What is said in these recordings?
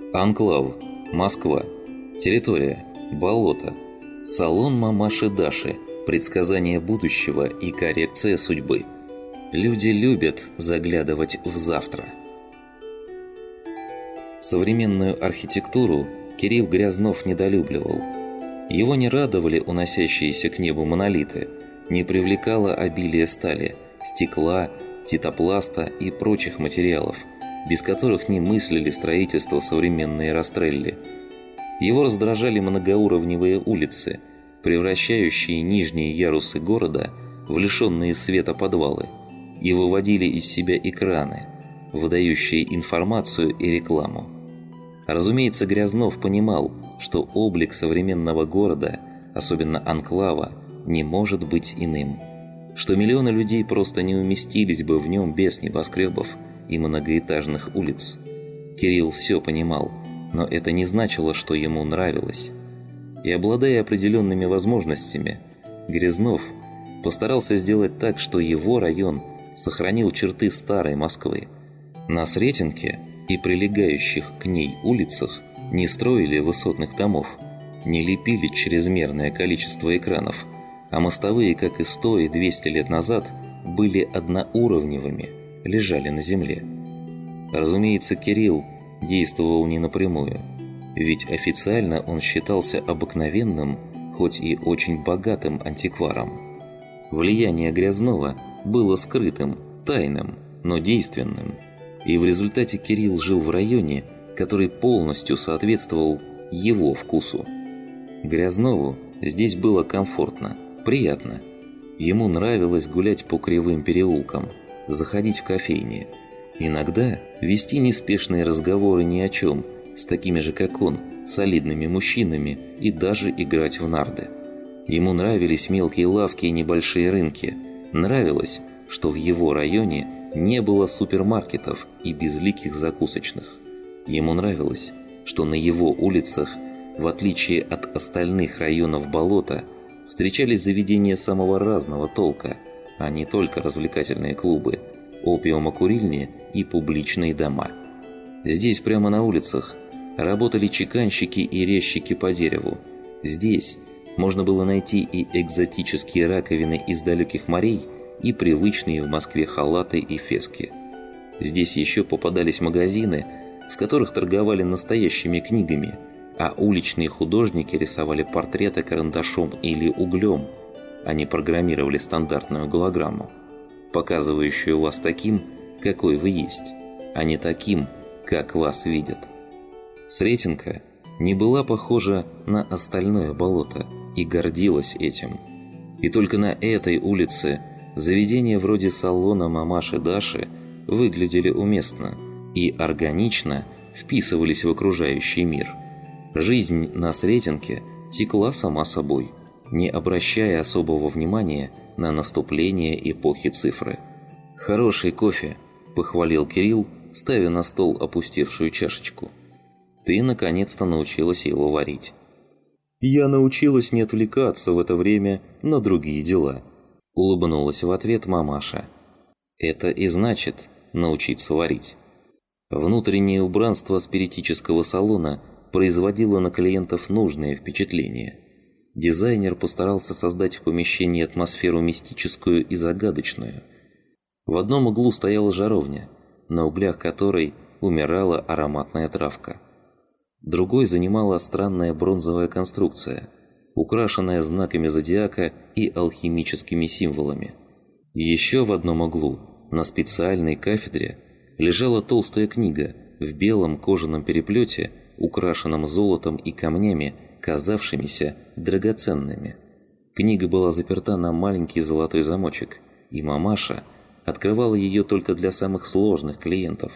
Анклав. Москва. Территория. Болото. Салон мамаши Даши. Предсказание будущего и коррекция судьбы. Люди любят заглядывать в завтра. Современную архитектуру Кирилл Грязнов недолюбливал. Его не радовали уносящиеся к небу монолиты, не привлекало обилие стали, стекла, титопласта и прочих материалов, без которых не мыслили строительство современные Растрелли. Его раздражали многоуровневые улицы, превращающие нижние ярусы города в лишенные света подвалы, и выводили из себя экраны, выдающие информацию и рекламу. Разумеется, Грязнов понимал, что облик современного города, особенно анклава, не может быть иным, что миллионы людей просто не уместились бы в нем без небоскребов и многоэтажных улиц. Кирилл все понимал, но это не значило, что ему нравилось. И обладая определенными возможностями, Грязнов постарался сделать так, что его район сохранил черты старой Москвы. На Сретенке и прилегающих к ней улицах не строили высотных домов, не лепили чрезмерное количество экранов, а мостовые, как и 100 и 200 лет назад, были одноуровневыми, лежали на земле. Разумеется, Кирилл действовал не напрямую, ведь официально он считался обыкновенным, хоть и очень богатым антикваром. Влияние Грязнова было скрытым, тайным, но действенным, и в результате Кирилл жил в районе, который полностью соответствовал его вкусу. Грязнову здесь было комфортно, приятно. Ему нравилось гулять по кривым переулкам, заходить в кофейни, иногда вести неспешные разговоры ни о чем с такими же, как он, солидными мужчинами и даже играть в нарды. Ему нравились мелкие лавки и небольшие рынки. Нравилось, что в его районе не было супермаркетов и безликих закусочных. Ему нравилось, что на его улицах, в отличие от остальных районов болота, встречались заведения самого разного толка, а не только развлекательные клубы, опиумокурильни и публичные дома. Здесь прямо на улицах работали чеканщики и резчики по дереву. Здесь можно было найти и экзотические раковины из далеких морей, и привычные в Москве халаты и фески. Здесь еще попадались магазины, в которых торговали настоящими книгами, а уличные художники рисовали портреты карандашом или углем. Они программировали стандартную голограмму, показывающую вас таким, какой вы есть, а не таким, как вас видят. Сретенка не была похожа на остальное болото и гордилась этим. И только на этой улице заведения вроде салона мамаши Даши выглядели уместно и органично вписывались в окружающий мир. Жизнь на Сретенке текла сама собой, не обращая особого внимания на наступление эпохи цифры. «Хороший кофе», – похвалил Кирилл, ставя на стол опустевшую чашечку. «Ты наконец-то научилась его варить». «Я научилась не отвлекаться в это время на другие дела», – улыбнулась в ответ мамаша. «Это и значит научиться варить». Внутреннее убранство спиритического салона производило на клиентов нужное впечатление. Дизайнер постарался создать в помещении атмосферу мистическую и загадочную. В одном углу стояла жаровня, на углях которой умирала ароматная травка. Другой занимала странная бронзовая конструкция, украшенная знаками зодиака и алхимическими символами. Еще в одном углу, на специальной кафедре, лежала толстая книга в белом кожаном переплете, украшенном золотом и камнями, казавшимися драгоценными. Книга была заперта на маленький золотой замочек, и мамаша открывала ее только для самых сложных клиентов.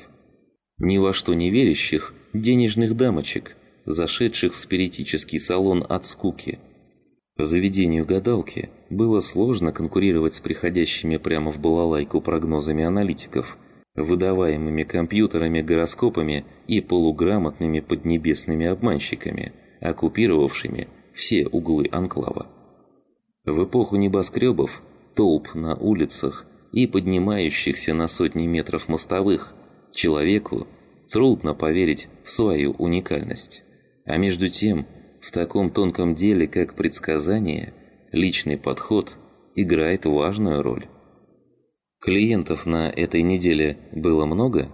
Ни во что не верящих денежных дамочек, зашедших в спиритический салон от скуки. Заведению гадалки было сложно конкурировать с приходящими прямо в балалайку прогнозами аналитиков, выдаваемыми компьютерами, гороскопами и полуграмотными поднебесными обманщиками, оккупировавшими все углы анклава. В эпоху небоскребов, толп на улицах и поднимающихся на сотни метров мостовых, человеку Трудно поверить в свою уникальность. А между тем, в таком тонком деле, как предсказание, личный подход играет важную роль. Клиентов на этой неделе было много?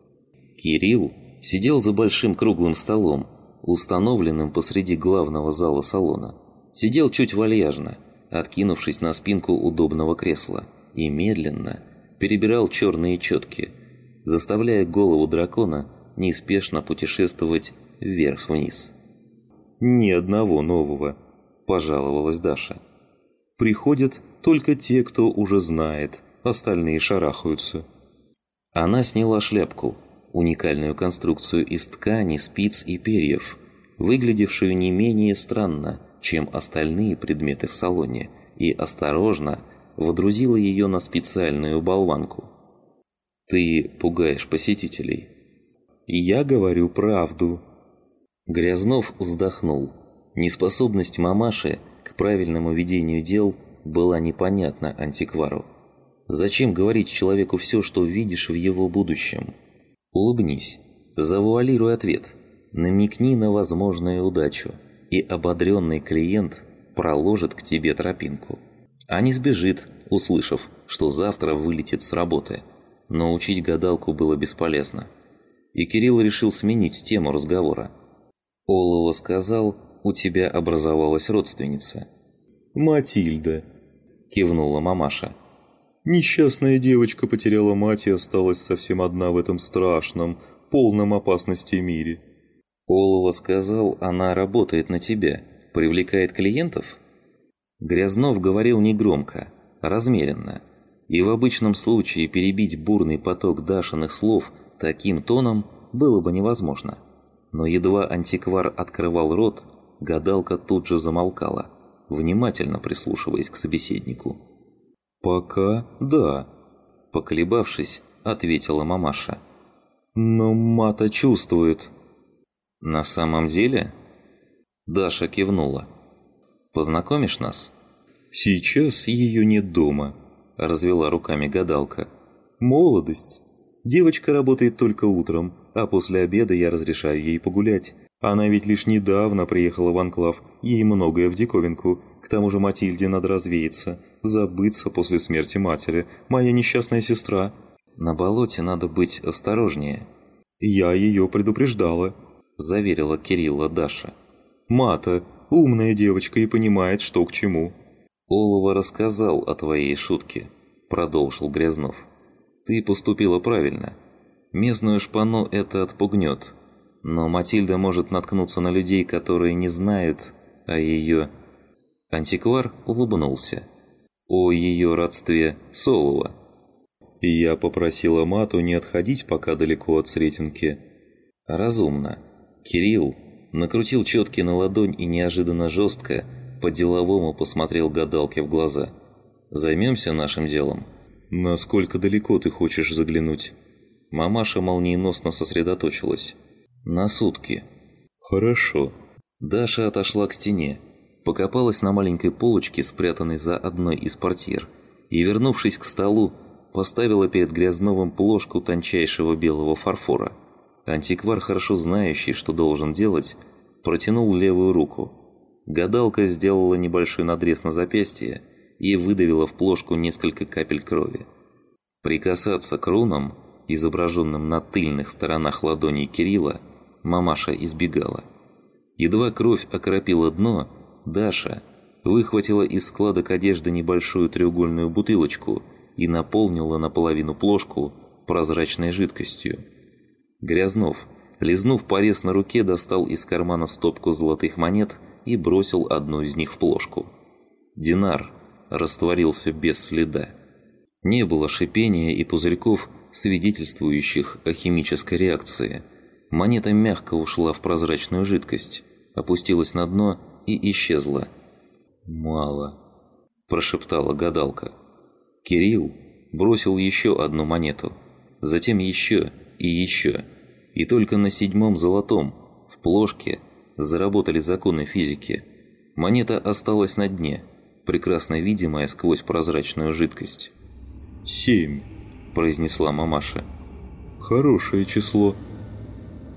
Кирилл сидел за большим круглым столом, установленным посреди главного зала салона. Сидел чуть вальяжно, откинувшись на спинку удобного кресла, и медленно перебирал черные четки, заставляя голову дракона неспешно путешествовать вверх-вниз. «Ни одного нового», – пожаловалась Даша. «Приходят только те, кто уже знает, остальные шарахаются». Она сняла шляпку, уникальную конструкцию из ткани, спиц и перьев, выглядевшую не менее странно, чем остальные предметы в салоне, и осторожно водрузила ее на специальную болванку. «Ты пугаешь посетителей». «Я говорю правду». Грязнов вздохнул. Неспособность мамаши к правильному ведению дел была непонятна антиквару. Зачем говорить человеку все, что видишь в его будущем? Улыбнись, завуалируй ответ, намекни на возможную удачу, и ободренный клиент проложит к тебе тропинку. А не сбежит, услышав, что завтра вылетит с работы. Но учить гадалку было бесполезно. И Кирилл решил сменить тему разговора. Олова сказал, у тебя образовалась родственница. «Матильда», – кивнула мамаша. «Несчастная девочка потеряла мать и осталась совсем одна в этом страшном, полном опасности мире». Олова сказал, она работает на тебя, привлекает клиентов? Грязнов говорил негромко, размеренно. И в обычном случае перебить бурный поток Дашиных слов таким тоном было бы невозможно. Но едва антиквар открывал рот, гадалка тут же замолкала, внимательно прислушиваясь к собеседнику. «Пока да», – поколебавшись, ответила мамаша. «Но Мата чувствует». «На самом деле?» Даша кивнула. «Познакомишь нас?» «Сейчас ее нет дома», – развела руками гадалка. «Молодость. Девочка работает только утром, а после обеда я разрешаю ей погулять. Она ведь лишь недавно приехала в анклав, ей многое в диковинку. К тому же Матильде надо развеяться, забыться после смерти матери. Моя несчастная сестра». «На болоте надо быть осторожнее». «Я ее предупреждала», – заверила Кирилла Даша. «Мата – умная девочка и понимает, что к чему». «Олова рассказал о твоей шутке», – продолжил Грязнов. «Ты поступила правильно. Местную шпану это отпугнет. Но Матильда может наткнуться на людей, которые не знают о ее...» Антиквар улыбнулся. «О ее родстве с Олова». «Я попросила Мату не отходить пока далеко от Сретенки». «Разумно». Кирилл накрутил четки на ладонь и неожиданно жестко, по-деловому посмотрел гадалке в глаза. «Займемся нашим делом». «Насколько далеко ты хочешь заглянуть?» Мамаша молниеносно сосредоточилась. «На сутки». «Хорошо». Даша отошла к стене, покопалась на маленькой полочке, спрятанной за одной из портьер, и, вернувшись к столу, поставила перед Грязновым плошку тончайшего белого фарфора. Антиквар, хорошо знающий, что должен делать, протянул левую руку. Гадалка сделала небольшой надрез на запястье и выдавила в плошку несколько капель крови. Прикасаться к рунам, изображенным на тыльных сторонах ладоней Кирилла, мамаша избегала. Едва кровь окропила дно, Даша выхватила из складок одежды небольшую треугольную бутылочку и наполнила наполовину плошку прозрачной жидкостью. Грязнов, лизнув порез на руке, достал из кармана стопку золотых монет и бросил одну из них в плошку. Динар растворился без следа. Не было шипения и пузырьков, свидетельствующих о химической реакции. Монета мягко ушла в прозрачную жидкость, опустилась на дно и исчезла. «Мало», – прошептала гадалка. Кирилл бросил еще одну монету, затем еще и еще. И только на 7-м золотом, в плошке, заработали законы физики. Монета осталась на дне, прекрасно видимая сквозь прозрачную жидкость. 7, произнесла мамаша. «Хорошее число».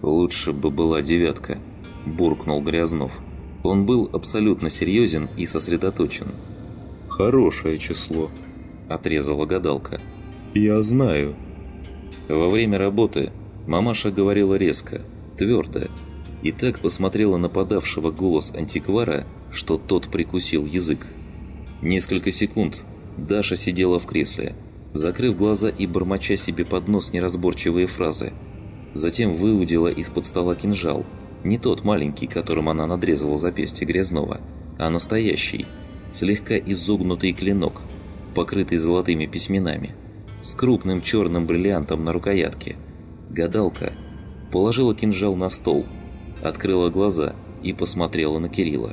«Лучше бы была 9», – буркнул Грязнов. Он был абсолютно серьезен и сосредоточен. «Хорошее число», – отрезала гадалка. «Я знаю». Во время работы мамаша говорила резко, твердо, и так посмотрела на подавшего голос антиквара, что тот прикусил язык. Несколько секунд Даша сидела в кресле, закрыв глаза и бормоча себе под нос неразборчивые фразы. Затем выудила из-под стола кинжал, не тот маленький, которым она надрезала запястье Грязнова, а настоящий, слегка изогнутый клинок, покрытый золотыми письменами, с крупным черным бриллиантом на рукоятке. Гадалка положила кинжал на стол, открыла глаза и посмотрела на Кирилла.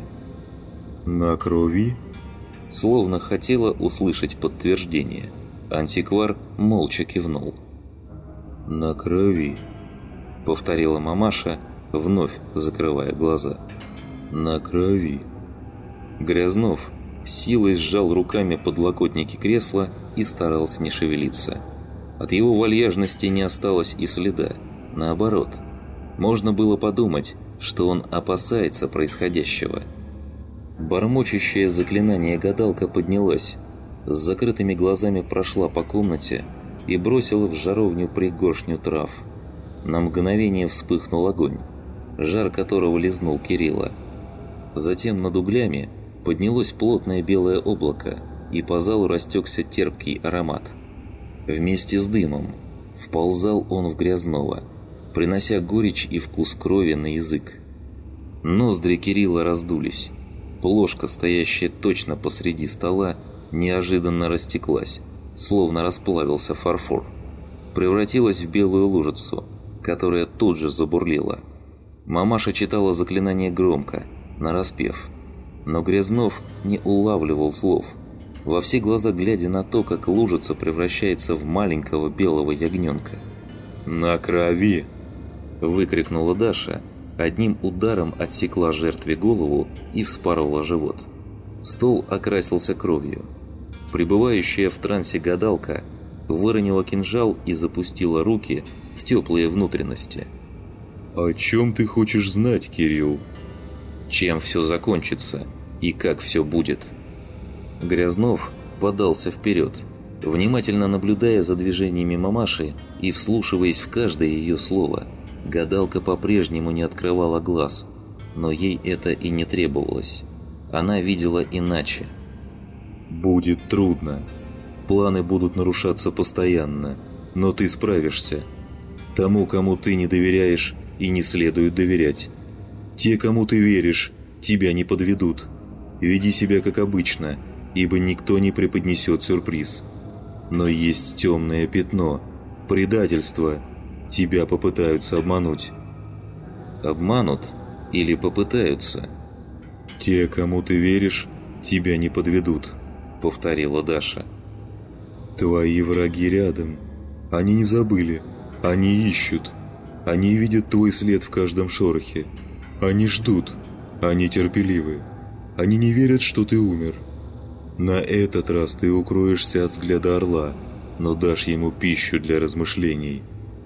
«На крови?» Словно хотела услышать подтверждение. Антиквар молча кивнул. «На крови», — повторила мамаша, вновь закрывая глаза. «На крови». Грязнов силой сжал руками подлокотники кресла и старался не шевелиться. От его вальяжности не осталось и следа. Наоборот, можно было подумать, что он опасается происходящего. Бормочущее заклинание гадалка поднялась, с закрытыми глазами прошла по комнате и бросила в жаровню пригоршню трав. На мгновение вспыхнул огонь, жар которого лизнул Кирилла. Затем над углями поднялось плотное белое облако, и по залу растекся терпкий аромат. Вместе с дымом вползал он в Грязнова, принося горечь и вкус крови на язык. Ноздри Кирилла раздулись. Плошка, стоящая точно посреди стола, неожиданно растеклась, словно расплавился фарфор. Превратилась в белую лужицу, которая тут же забурлила. Мамаша читала заклинание громко, нараспев. Но Грязнов не улавливал слов, во все глаза глядя на то, как лужица превращается в маленького белого ягненка. «На крови!» – выкрикнула Даша, одним ударом отсекла жертве голову и вспорола живот. Стол окрасился кровью. Пребывающая в трансе гадалка выронила кинжал и запустила руки в теплые внутренности. «О чем ты хочешь знать, Кирилл?» «Чем все закончится и как все будет?» Грязнов подался вперед, внимательно наблюдая за движениями мамаши и вслушиваясь в каждое ее слово. Гадалка по-прежнему не открывала глаз, но ей это и не требовалось. Она видела иначе. «Будет трудно. Планы будут нарушаться постоянно, но ты справишься. Тому, кому ты не доверяешь, и не следует доверять. Те, кому ты веришь, тебя не подведут. Веди себя как обычно, ибо никто не преподнесет сюрприз. Но есть темное пятно, предательство. Тебя попытаются обмануть». «Обманут или попытаются?» «Те, кому ты веришь, тебя не подведут», — повторила Даша. «Твои враги рядом. Они не забыли. Они ищут. Они видят твой след в каждом шорохе. Они ждут. Они терпеливы. Они не верят, что ты умер. На этот раз ты укроешься от взгляда орла, но дашь ему пищу для размышлений».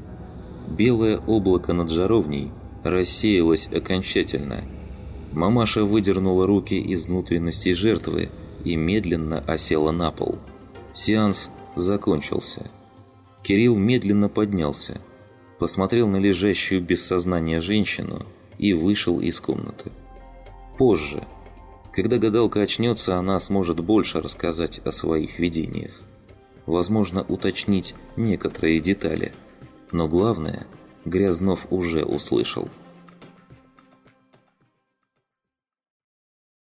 Белое облако над жаровней рассеялось окончательно. Мамаша выдернула руки из внутренностей жертвы и медленно осела на пол. Сеанс закончился. Кирилл медленно поднялся, посмотрел на лежащую без сознания женщину и вышел из комнаты. Позже, когда гадалка очнется, она сможет больше рассказать о своих видениях. Возможно, уточнить некоторые детали. Но главное, Грязнов уже услышал –